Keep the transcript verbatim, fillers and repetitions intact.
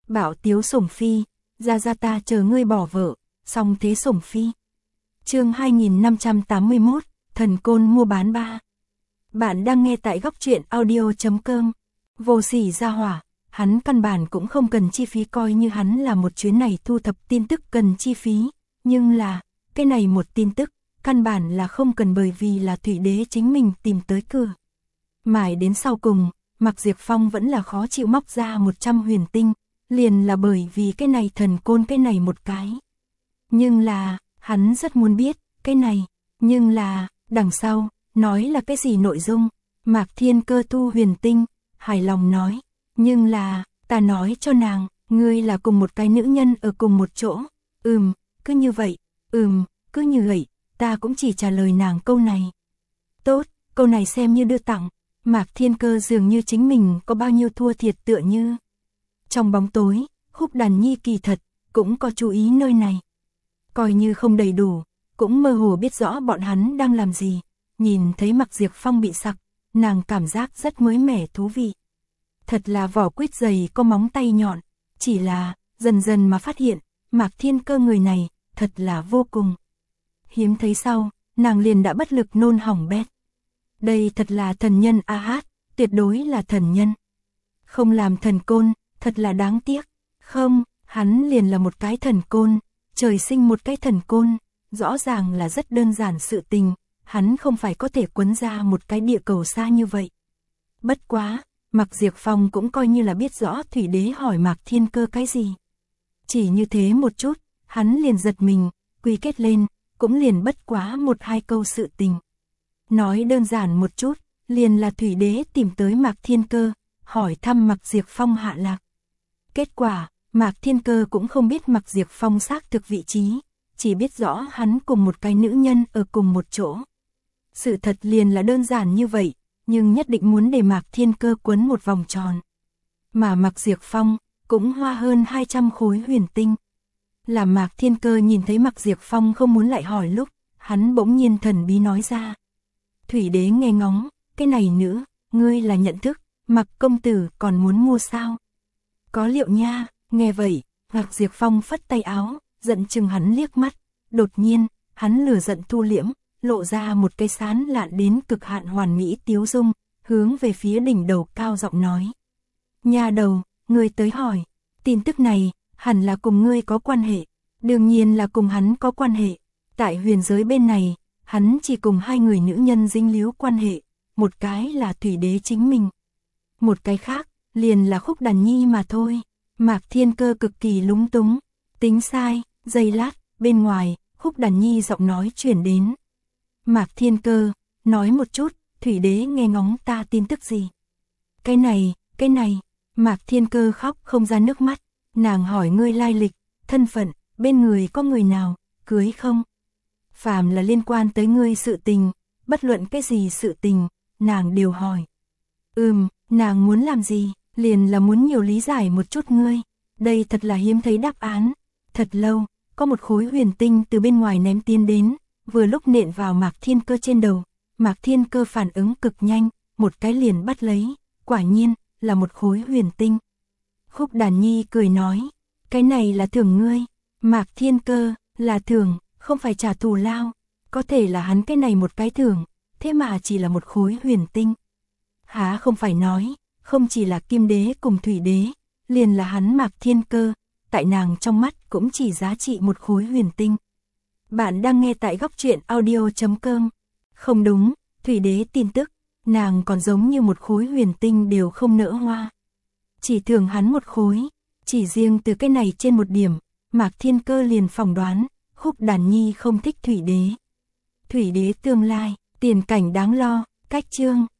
Bảo tiếu sủng phi, ra ra ta chờ ngươi bỏ vợ, xong thế sủng phi. Chương hai nghìn năm trăm tám mươi mốt, thần côn mua bán ba. Bạn đang nghe tại góc truyện audio chấm com. Vô sỉ ra hỏa, hắn căn bản cũng không cần chi phí, coi như hắn là một chuyến này thu thập tin tức cần chi phí, nhưng là, cái này một tin tức, căn bản là không cần, bởi vì là Thủy Đế chính mình tìm tới cửa. Mãi đến sau cùng, Mạc Diệp Phong vẫn là khó chịu móc ra một trăm huyền tinh, liền là bởi vì cái này thần côn cái này một cái. Nhưng là, hắn rất muốn biết, cái này, nhưng là, đằng sau, nói là cái gì nội dung, Mạc Thiên Cơ thu huyền tinh, hài lòng nói, nhưng là, ta nói cho nàng, ngươi là cùng một cái nữ nhân ở cùng một chỗ, ừm, cứ như vậy, ừm, cứ như vậy, ta cũng chỉ trả lời nàng câu này. Tốt, câu này xem như đưa tặng, Mạc Thiên Cơ dường như chính mình có bao nhiêu thua thiệt tựa như. Trong bóng tối, Khúc Đàn Nhi kỳ thật, cũng có chú ý nơi này. Coi như không đầy đủ, cũng mơ hồ biết rõ bọn hắn đang làm gì, nhìn thấy Mạc Diệp Phong bị sặc, nàng cảm giác rất mới mẻ thú vị. Thật là vỏ quýt dày có móng tay nhọn, chỉ là, dần dần mà phát hiện, Mạc Thiên Cơ người này, thật là vô cùng. Hiếm thấy sau, nàng liền đã bất lực nôn hỏng bét. Đây thật là thần nhân a hát, tuyệt đối là thần nhân. Không làm thần côn, thật là đáng tiếc. Không, hắn liền là một cái thần côn, trời sinh một cái thần côn, rõ ràng là rất đơn giản sự tình, hắn không phải có thể quấn ra một cái địa cầu xa như vậy. Bất quá, Mạc Diệp Phong cũng coi như là biết rõ Thủy Đế hỏi Mạc Thiên Cơ cái gì. Chỉ như thế một chút, hắn liền giật mình, quy kết lên, cũng liền bất quá một hai câu sự tình. Nói đơn giản một chút, liền là Thủy Đế tìm tới Mạc Thiên Cơ, hỏi thăm Mạc Diệp Phong hạ lạc. Kết quả, Mạc Thiên Cơ cũng không biết Mạc Diệp Phong xác thực vị trí, chỉ biết rõ hắn cùng một cái nữ nhân ở cùng một chỗ. Sự thật liền là đơn giản như vậy, nhưng nhất định muốn để Mạc Thiên Cơ quấn một vòng tròn. Mà Mạc Diệp Phong cũng hoa hơn hai trăm khối huyền tinh. Là Mạc Thiên Cơ nhìn thấy Mạc Diệp Phong không muốn lại hỏi lúc, hắn bỗng nhiên thần bí nói ra. Thủy Đế nghe ngóng, cái này nữa, ngươi là nhận thức, Mạc công tử còn muốn mua sao? Có liệu nha, nghe vậy, Mạc Diệp Phong phất tay áo, giận chừng hắn liếc mắt, đột nhiên, hắn lửa giận thu liễm, lộ ra một cái sán lạn đến cực hạn hoàn mỹ tiếu dung, hướng về phía đỉnh đầu cao giọng nói. Nha đầu, ngươi tới hỏi, tin tức này, hẳn là cùng ngươi có quan hệ, đương nhiên là cùng hắn có quan hệ, tại huyền giới bên này, hắn chỉ cùng hai người nữ nhân dính líu quan hệ, một cái là Thủy Đế chính mình, một cái khác, liền là Khúc Đàn Nhi mà thôi. Mạc Thiên Cơ cực kỳ lúng túng, tính sai, giây lát, bên ngoài, Khúc Đàn Nhi giọng nói chuyển đến. Mạc Thiên Cơ, nói một chút, Thủy Đế nghe ngóng ta tin tức gì? Cái này, cái này, Mạc Thiên Cơ khóc không ra nước mắt, nàng hỏi ngươi lai lịch, thân phận, bên người có người nào, cưới không? Phàm là liên quan tới ngươi sự tình, bất luận cái gì sự tình, nàng đều hỏi. Ừm, nàng muốn làm gì, liền là muốn nhiều lý giải một chút ngươi, đây thật là hiếm thấy đáp án. Thật lâu, có một khối huyền tinh từ bên ngoài ném tiến đến, vừa lúc nện vào Mạc Thiên Cơ trên đầu, Mạc Thiên Cơ phản ứng cực nhanh, một cái liền bắt lấy, quả nhiên, là một khối huyền tinh. Khúc Đàn Nhi cười nói, cái này là thưởng ngươi, Mạc Thiên Cơ, là thưởng, không phải trả thù lao, có thể là hắn cái này một cái thưởng, thế mà chỉ là một khối huyền tinh. Há không phải nói, không chỉ là Kim Đế cùng Thủy Đế, liền là hắn Mạc Thiên Cơ, tại nàng trong mắt cũng chỉ giá trị một khối huyền tinh. Bạn đang nghe tại góc truyện audio chấm com. Không đúng, Thủy Đế tin tức, nàng còn giống như một khối huyền tinh đều không nỡ hoa. Chỉ thường hắn một khối, chỉ riêng từ cái này trên một điểm, Mạc Thiên Cơ liền phỏng đoán, Khúc Đàn Nhi không thích Thủy Đế. Thủy Đế tương lai, tiền cảnh đáng lo, cách chương.